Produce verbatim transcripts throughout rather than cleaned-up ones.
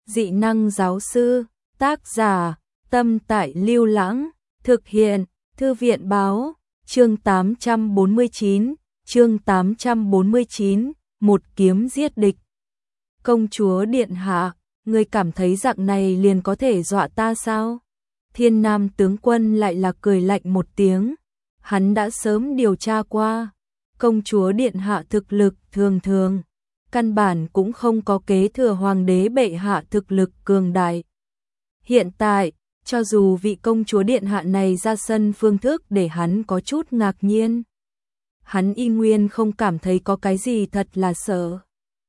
Dị năng giáo sư, tác giả, Tâm Tại Lưu Lãng, thực hiện, Thư viện báo, chương tám trăm bốn mươi chín, chương tám trăm bốn mươi chín, một kiếm giết địch. Công chúa điện hạ, ngươi cảm thấy dạng này liền có thể dọa ta sao? Thiên Nam tướng quân lại là cười lạnh một tiếng, hắn đã sớm điều tra qua, công chúa điện hạ thực lực thường thường, căn bản cũng không có kế thừa hoàng đế bệ hạ thực lực cường đại. Hiện tại, cho dù vị công chúa điện hạ này ra sân phương thức để hắn có chút ngạc nhiên, hắn y nguyên không cảm thấy có cái gì thật là sợ.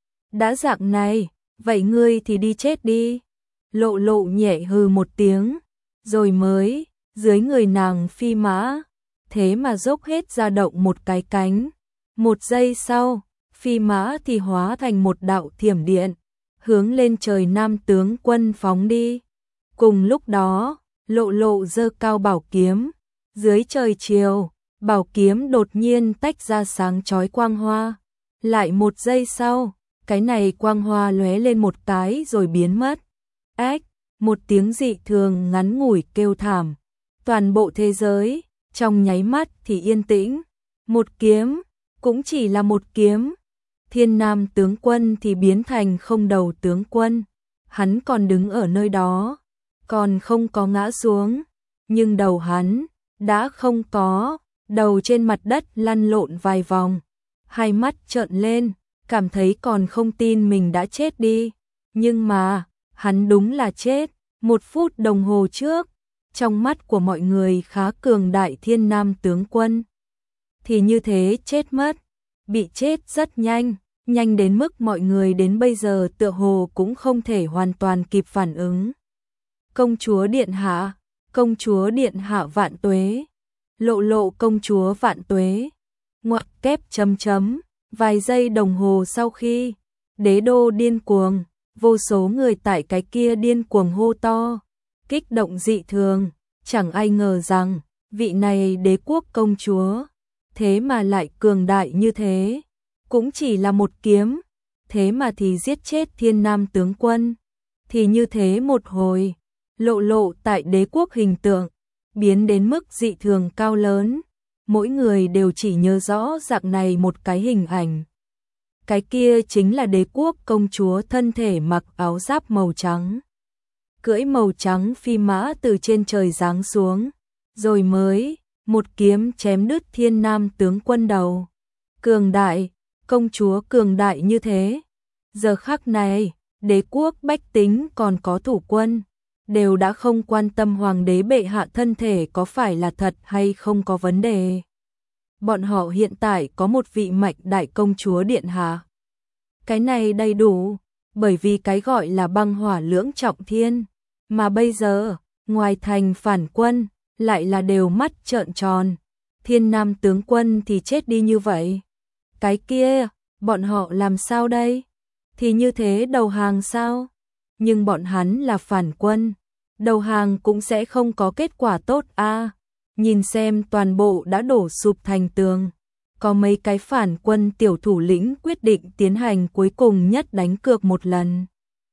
Đã dạng này, vậy ngươi thì đi chết đi. Lộ Lộ nhẹ hừ một tiếng, rồi mới, dưới người nàng phi mã, thế mà dốc hết ra động một cái cánh. Một giây sau, phi mã thì hóa thành một đạo thiểm điện, hướng lên trời Nam tướng quân phóng đi. Cùng lúc đó, Lộ Lộ giơ cao bảo kiếm, dưới trời chiều, bảo kiếm đột nhiên tách ra sáng chói quang hoa. Lại một giây sau, cái này quang hoa lóe lên một cái rồi biến mất. Ách, một tiếng dị thường ngắn ngủi kêu thảm. Toàn bộ thế giới, trong nháy mắt thì yên tĩnh. Một kiếm, cũng chỉ là một kiếm. Thiên Nam tướng quân thì biến thành không đầu tướng quân. Hắn còn đứng ở nơi đó, còn không có ngã xuống. Nhưng đầu hắn, đã không có, đầu trên mặt đất lăn lộn vài vòng. Hai mắt trợn lên, cảm thấy còn không tin mình đã chết đi. Nhưng mà, hắn đúng là chết. Một phút đồng hồ trước, trong mắt của mọi người khá cường đại Thiên Nam tướng quân thì như thế chết mất, bị chết rất nhanh, nhanh đến mức mọi người đến bây giờ tựa hồ cũng không thể hoàn toàn kịp phản ứng. Công chúa điện hạ, công chúa điện hạ vạn tuế, Lộ Lộ công chúa vạn tuế. Ngoặc kép chấm chấm, vài giây đồng hồ sau khi đế đô điên cuồng, vô số người tại cái kia điên cuồng hô to, kích động dị thường, chẳng ai ngờ rằng vị này đế quốc công chúa thế mà lại cường đại như thế, cũng chỉ là một kiếm, thế mà thì giết chết Thiên Nam tướng quân. Thì như thế một hồi, Lộ Lộ tại đế quốc hình tượng biến đến mức dị thường cao lớn, mỗi người đều chỉ nhớ rõ dạng này một cái hình ảnh. Cái kia chính là đế quốc công chúa thân thể mặc áo giáp màu trắng, cưỡi màu trắng phi mã từ trên trời giáng xuống, rồi mới một kiếm chém đứt Thiên Nam tướng quân đầu. Cường đại, công chúa cường đại như thế. Giờ khắc này, đế quốc bách tính còn có thủ quân, đều đã không quan tâm hoàng đế bệ hạ thân thể có phải là thật hay không có vấn đề. Bọn họ hiện tại có một vị mạnh đại công chúa điện hạ. Cái này đầy đủ, bởi vì cái gọi là băng hỏa lưỡng trọng thiên, mà bây giờ, ngoài thành phản quân, lại là đều mắt trợn tròn. Thiên Nam tướng quân thì chết đi như vậy. Cái kia, bọn họ làm sao đây? Thì như thế đầu hàng sao? Nhưng bọn hắn là phản quân, đầu hàng cũng sẽ không có kết quả tốt a. À, nhìn xem toàn bộ đã đổ sụp thành tường. Có mấy cái phản quân tiểu thủ lĩnh quyết định tiến hành cuối cùng nhất đánh cược một lần.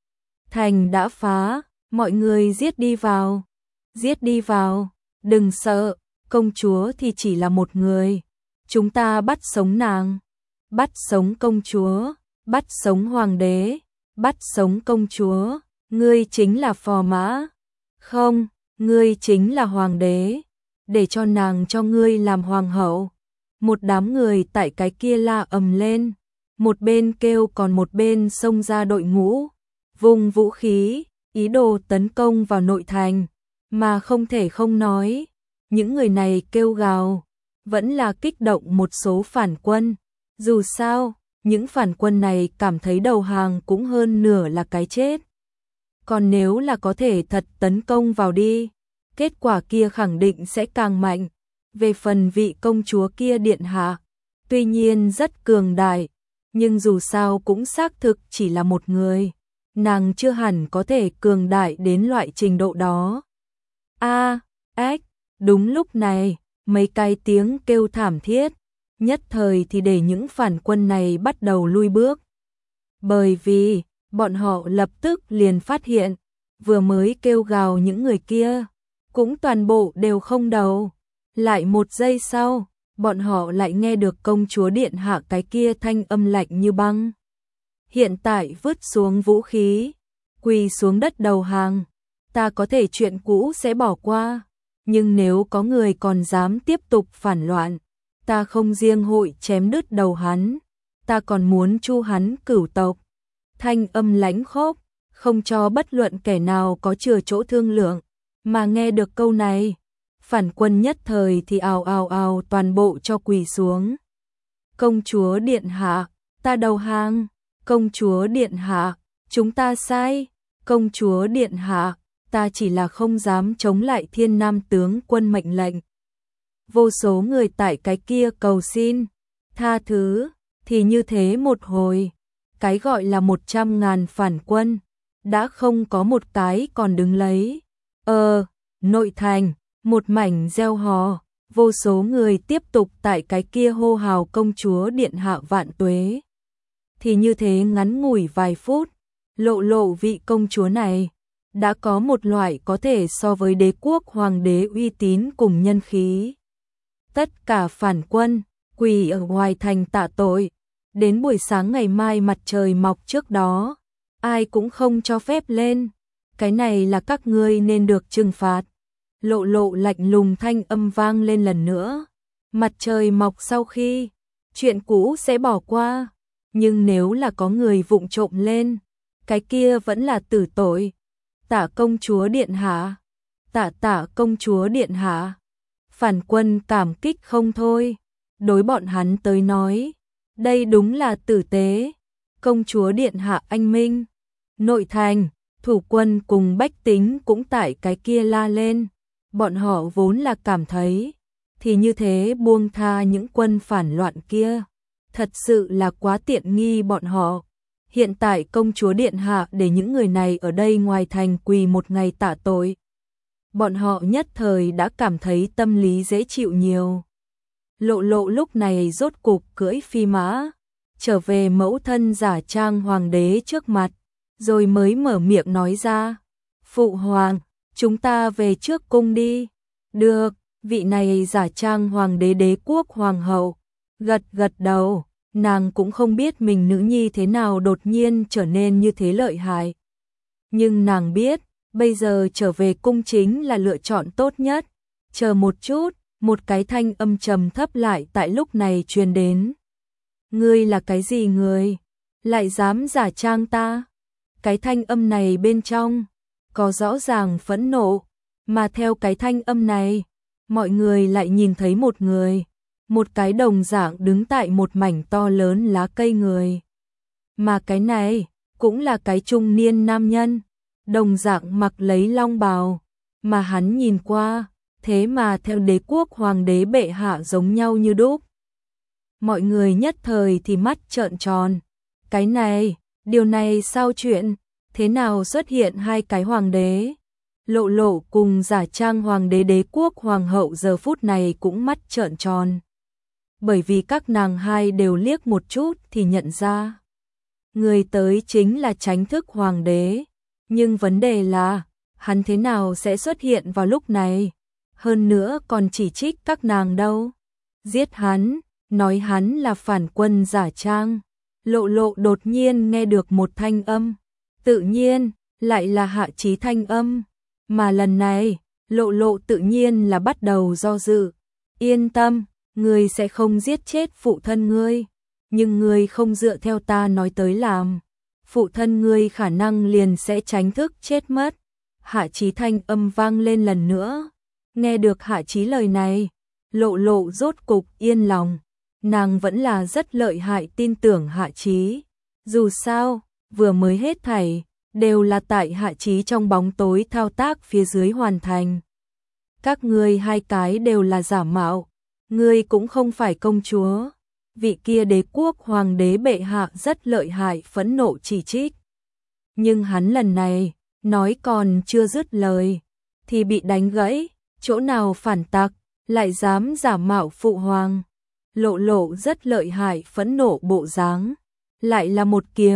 Thành đã phá, mọi người giết đi vào, giết đi vào, đừng sợ, công chúa thì chỉ là một người. Chúng ta bắt sống nàng, bắt sống công chúa, bắt sống hoàng đế, bắt sống công chúa, ngươi chính là phò mã. Không, ngươi chính là hoàng đế, để cho nàng cho ngươi làm hoàng hậu. Một đám người tại cái kia la ầm lên, một bên kêu còn một bên xông ra đội ngũ, vùng vũ khí, ý đồ tấn công vào nội thành, mà không thể không nói, những người này kêu gào, vẫn là kích động một số phản quân. Dù sao, những phản quân này cảm thấy đầu hàng cũng hơn nửa là cái chết. Còn nếu là có thể thật tấn công vào đi, kết quả kia khẳng định sẽ càng mạnh. Về phần vị công chúa kia điện hạ, tuy nhiên rất cường đại, nhưng dù sao cũng xác thực chỉ là một người, nàng chưa hẳn có thể cường đại đến loại trình độ đó. A, ách, đúng lúc này, mấy cái tiếng kêu thảm thiết, nhất thời thì để những phản quân này bắt đầu lui bước. Bởi vì, Bọn họ lập tức liền phát hiện, vừa mới kêu gào những người kia, cũng toàn bộ đều không đầu. Lại một giây sau, bọn họ lại nghe được công chúa điện hạ cái kia thanh âm lạnh như băng. Hiện tại vứt xuống vũ khí, quỳ xuống đất đầu hàng, ta có thể chuyện cũ sẽ bỏ qua, nhưng nếu có người còn dám tiếp tục phản loạn, ta không riêng hội chém đứt đầu hắn, ta còn muốn chu hắn cửu tộc. Thanh âm lãnh khốc, không cho bất luận kẻ nào có chừa chỗ thương lượng, mà nghe được câu này, phản quân nhất thời thì ào ào ào toàn bộ cho quỳ xuống. Công chúa điện hạ, ta đầu hàng. Công chúa điện hạ, chúng ta sai. Công chúa điện hạ, ta chỉ là không dám chống lại Thiên Nam tướng quân mệnh lệnh. Vô số người tại cái kia cầu xin, tha thứ, thì như thế một hồi, cái gọi là một trăm ngàn phản quân, đã không có một cái còn đứng lấy. Ờ, nội thành, một mảnh reo hò, vô số người tiếp tục tại cái kia hô hào công chúa điện hạ vạn tuế. Thì như thế ngắn ngủi vài phút, Lộ Lộ vị công chúa này đã có một loại có thể so với đế quốc hoàng đế uy tín cùng nhân khí. Tất cả phản quân quỳ ở ngoài thành tạ tội, đến buổi sáng ngày mai mặt trời mọc trước đó, ai cũng không cho phép lên, cái này là các ngươi nên được trừng phạt. Lộ Lộ lạnh lùng thanh âm vang lên lần nữa, mặt trời mọc sau khi, chuyện cũ sẽ bỏ qua, nhưng nếu là có người vụng trộm lên, cái kia vẫn là tử tội. Tạ công chúa điện hạ, tạ tạ công chúa điện hạ. Phản quân cảm kích không thôi, đối bọn hắn tới nói, đây đúng là tử tế. Công chúa điện hạ anh minh. Nội thành, thủ quân cùng bách tính cũng tại cái kia la lên, bọn họ vốn là cảm thấy, thì như thế buông tha những quân phản loạn kia, thật sự là quá tiện nghi bọn họ. Hiện tại công chúa điện hạ để những người này ở đây ngoài thành quỳ một ngày tạ tội, bọn họ nhất thời đã cảm thấy tâm lý dễ chịu nhiều. Lộ Lộ lúc này rốt cục cưỡi phi mã, trở về mẫu thân giả trang hoàng đế trước mặt, rồi mới mở miệng nói ra, phụ hoàng, chúng ta về trước cung đi. Được, vị này giả trang hoàng đế đế quốc hoàng hậu, gật gật đầu, nàng cũng không biết mình nữ nhi thế nào đột nhiên trở nên như thế lợi hại. Nhưng nàng biết, bây giờ trở về cung chính là lựa chọn tốt nhất. Chờ một chút, một cái thanh âm trầm thấp lại tại lúc này truyền đến. Ngươi là cái gì người? Lại dám giả trang ta? Cái thanh âm này bên trong có rõ ràng phẫn nộ, mà theo cái thanh âm này, mọi người lại nhìn thấy một người, một cái đồng dạng đứng tại một mảnh to lớn lá cây người. Mà cái này cũng là cái trung niên nam nhân, đồng dạng mặc lấy long bào, mà hắn nhìn qua, thế mà theo đế quốc hoàng đế bệ hạ giống nhau như đúc. Mọi người nhất thời thì mắt trợn tròn, cái này, điều này sao chuyện, thế nào xuất hiện hai cái hoàng đế? Lộ Lộ cùng giả trang hoàng đế đế quốc hoàng hậu giờ phút này cũng mắt trợn tròn. Bởi vì các nàng hai đều liếc một chút thì nhận ra, người tới chính là Chánh Thức hoàng đế, nhưng vấn đề là, hắn thế nào sẽ xuất hiện vào lúc này, hơn nữa còn chỉ trích các nàng đâu. Giết hắn, nói hắn là phản quân giả trang. Lộ Lộ đột nhiên nghe được một thanh âm, tự nhiên, lại là Hạ Chí thanh âm, mà lần này, Lộ Lộ tự nhiên là bắt đầu do dự. Yên tâm, ngươi sẽ không giết chết phụ thân ngươi, nhưng ngươi không dựa theo ta nói tới làm, phụ thân ngươi khả năng liền sẽ Chánh Thức chết mất. Hạ Chí thanh âm vang lên lần nữa, nghe được Hạ Chí lời này, Lộ Lộ rốt cục yên lòng, nàng vẫn là rất lợi hại tin tưởng Hạ Chí, dù sao, vừa mới hết thảy, đều là tại Hạ Chí trong bóng tối thao tác phía dưới hoàn thành. Các ngươi hai cái đều là giả mạo, ngươi cũng không phải công chúa. Vị kia đế quốc hoàng đế bệ hạ rất lợi hại phẫn nộ chỉ trích. Nhưng hắn lần này, nói còn chưa dứt lời, thì bị đánh gãy, chỗ nào phản tặc, lại dám giả mạo phụ hoàng. Lộ Lộ rất lợi hại phẫn nộ bộ dáng, lại là một kiếm,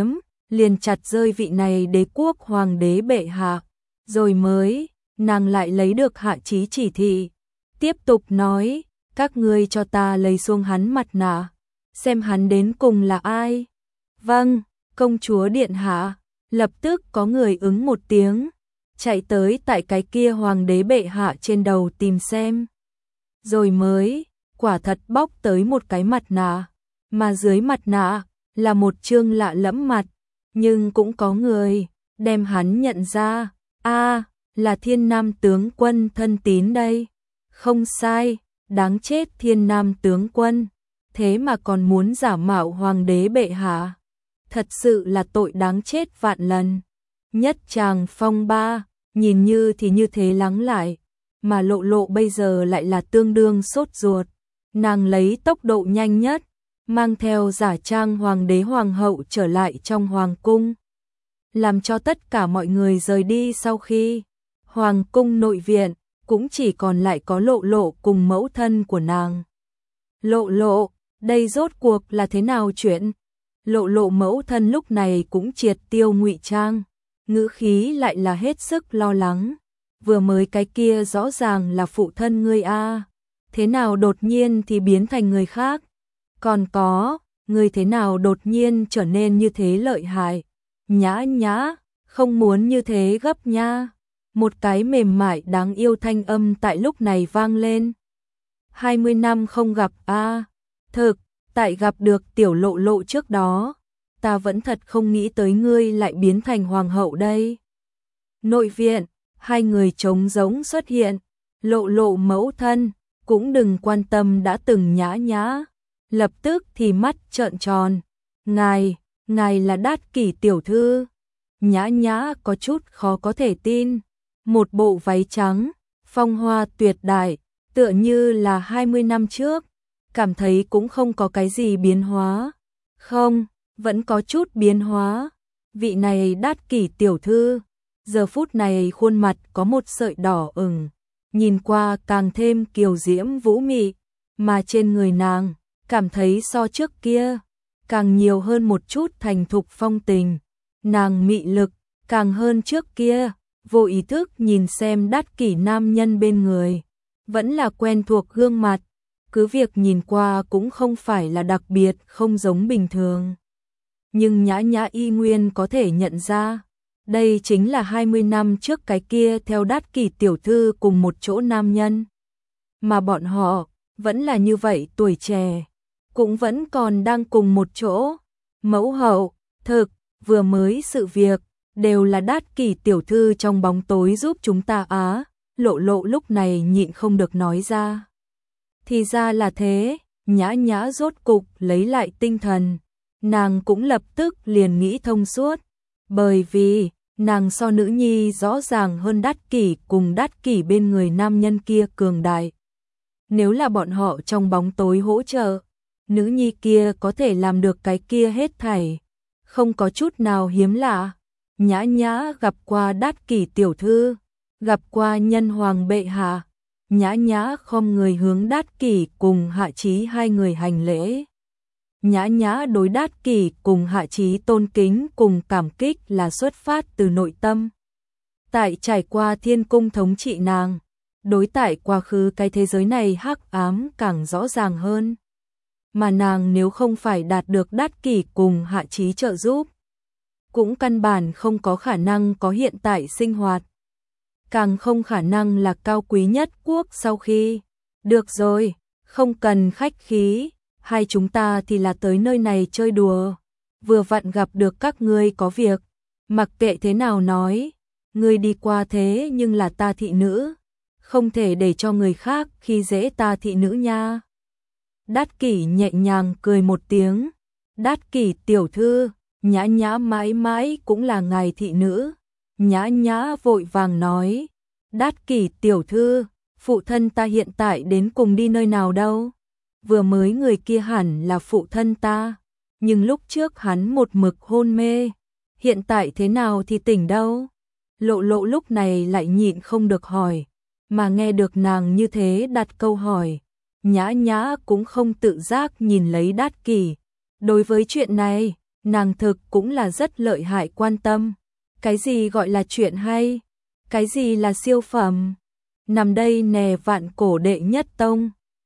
liền chặt rơi vị này đế quốc hoàng đế bệ hạ, rồi mới, nàng lại lấy được Hạ Chí chỉ thị, tiếp tục nói, các ngươi cho ta lấy xuống hắn mặt nạ, xem hắn đến cùng là ai. Vâng, công chúa điện hạ. Lập tức có người ứng một tiếng, chạy tới tại cái kia hoàng đế bệ hạ trên đầu tìm xem. Rồi mới, quả thật bóc tới một cái mặt nạ, mà dưới mặt nạ là một trương lạ lẫm mặt, nhưng cũng có người đem hắn nhận ra, a, là Thiên Nam tướng quân thân tín đây. Không sai, đáng chết Thiên Nam tướng quân, thế mà còn muốn giả mạo hoàng đế bệ hạ. Thật sự là tội đáng chết vạn lần. Nhất tràng phong ba, nhìn như thì như thế lắng lại, mà Lộ Lộ bây giờ lại là tương đương sốt ruột. Nàng lấy tốc độ nhanh nhất, mang theo giả trang hoàng đế hoàng hậu trở lại trong hoàng cung, làm cho tất cả mọi người rời đi. Sau khi hoàng cung nội viện, cũng chỉ còn lại có Lộ Lộ cùng mẫu thân của nàng. Lộ Lộ, đây rốt cuộc là thế nào chuyện? Lộ Lộ mẫu thân lúc này cũng triệt tiêu ngụy trang, ngữ khí lại là hết sức lo lắng. Vừa mới cái kia rõ ràng là phụ thân ngươi a, thế nào đột nhiên thì biến thành người khác? Còn có, ngươi thế nào đột nhiên trở nên như thế lợi hại? Nhã nhã, không muốn như thế gấp nha. Một cái mềm mại đáng yêu thanh âm tại lúc này vang lên. hai mươi năm không gặp a, thực, tại gặp được tiểu Lộ Lộ trước đó, ta vẫn thật không nghĩ tới ngươi lại biến thành hoàng hậu đây. Nội viện, hai người trống rỗng xuất hiện, Lộ Lộ mẫu thân, cũng đừng quan tâm đã từng nhã nhã, lập tức thì mắt trợn tròn. Ngài, ngài là Đát Kỷ tiểu thư. Nhã nhã có chút khó có thể tin, một bộ váy trắng, phong hoa tuyệt đại, tựa như là hai mươi năm trước, cảm thấy cũng không có cái gì biến hóa. Không, vẫn có chút biến hóa. Vị này Đát Kỷ tiểu thư, giờ phút này khuôn mặt có một sợi đỏ ửng, nhìn qua càng thêm kiều diễm vũ mị, mà trên người nàng, cảm thấy so trước kia, càng nhiều hơn một chút thành thục phong tình. Nàng mị lực, càng hơn trước kia, vô ý thức nhìn xem Đát Kỷ nam nhân bên người, vẫn là quen thuộc gương mặt, cứ việc nhìn qua cũng không phải là đặc biệt không giống bình thường. Nhưng nhã nhã y nguyên có thể nhận ra, đây chính là hai mươi năm trước cái kia theo Đát Kỷ tiểu thư cùng một chỗ nam nhân. Mà bọn họ, vẫn là như vậy tuổi trẻ, cũng vẫn còn đang cùng một chỗ. Mẫu hậu, thực, vừa mới sự việc, đều là Đát Kỷ tiểu thư trong bóng tối giúp chúng ta á. Lộ Lộ lúc này nhịn không được nói ra. Thì ra là thế, nhã nhã rốt cục lấy lại tinh thần. Nàng cũng lập tức liền nghĩ thông suốt, bởi vì nàng so nữ nhi rõ ràng hơn Đát Kỷ cùng Đát Kỷ bên người nam nhân kia cường đại. Nếu là bọn họ trong bóng tối hỗ trợ, nữ nhi kia có thể làm được cái kia hết thảy, không có chút nào hiếm lạ. Nhã nhã gặp qua Đát Kỷ tiểu thư, gặp qua nhân hoàng bệ hạ. Nhã nhã khom người hướng Đát Kỷ cùng Hạ Chí hai người hành lễ. Nhã nhã đối Đát Kỷ cùng Hạ Chí tôn kính cùng cảm kích là xuất phát từ nội tâm. Tại trải qua thiên cung thống trị nàng, đối tại quá khứ cái thế giới này hắc ám càng rõ ràng hơn. Mà nàng nếu không phải đạt được Đát Kỷ cùng Hạ Chí trợ giúp, cũng căn bản không có khả năng có hiện tại sinh hoạt. Càng không khả năng là cao quý nhất quốc sau khi. Được rồi, không cần khách khí, hai chúng ta thì là tới nơi này chơi đùa. Vừa vặn gặp được các ngươi có việc, mặc kệ thế nào nói, ngươi đi qua thế nhưng là ta thị nữ, không thể để cho người khác khi dễ ta thị nữ nha. Đát Kỷ nhẹ nhàng cười một tiếng, Đát Kỷ tiểu thư, nhã nhã mãi mãi cũng là ngài thị nữ. Nhã nhã vội vàng nói, Đát Kỷ tiểu thư, phụ thân ta hiện tại đến cùng đi nơi nào đâu? Vừa mới người kia hẳn là phụ thân ta, nhưng lúc trước hắn một mực hôn mê, hiện tại thế nào thì tỉnh đâu? Lộ Lộ lúc này lại nhịn không được hỏi, mà nghe được nàng như thế đặt câu hỏi, nhã nhã cũng không tự giác nhìn lấy Đát Kỷ. Đối với chuyện này, nàng thực cũng là rất lợi hại quan tâm. Cái gì gọi là chuyện hay? Cái gì là siêu phẩm? Nằm đây nè vạn cổ đệ nhất tông.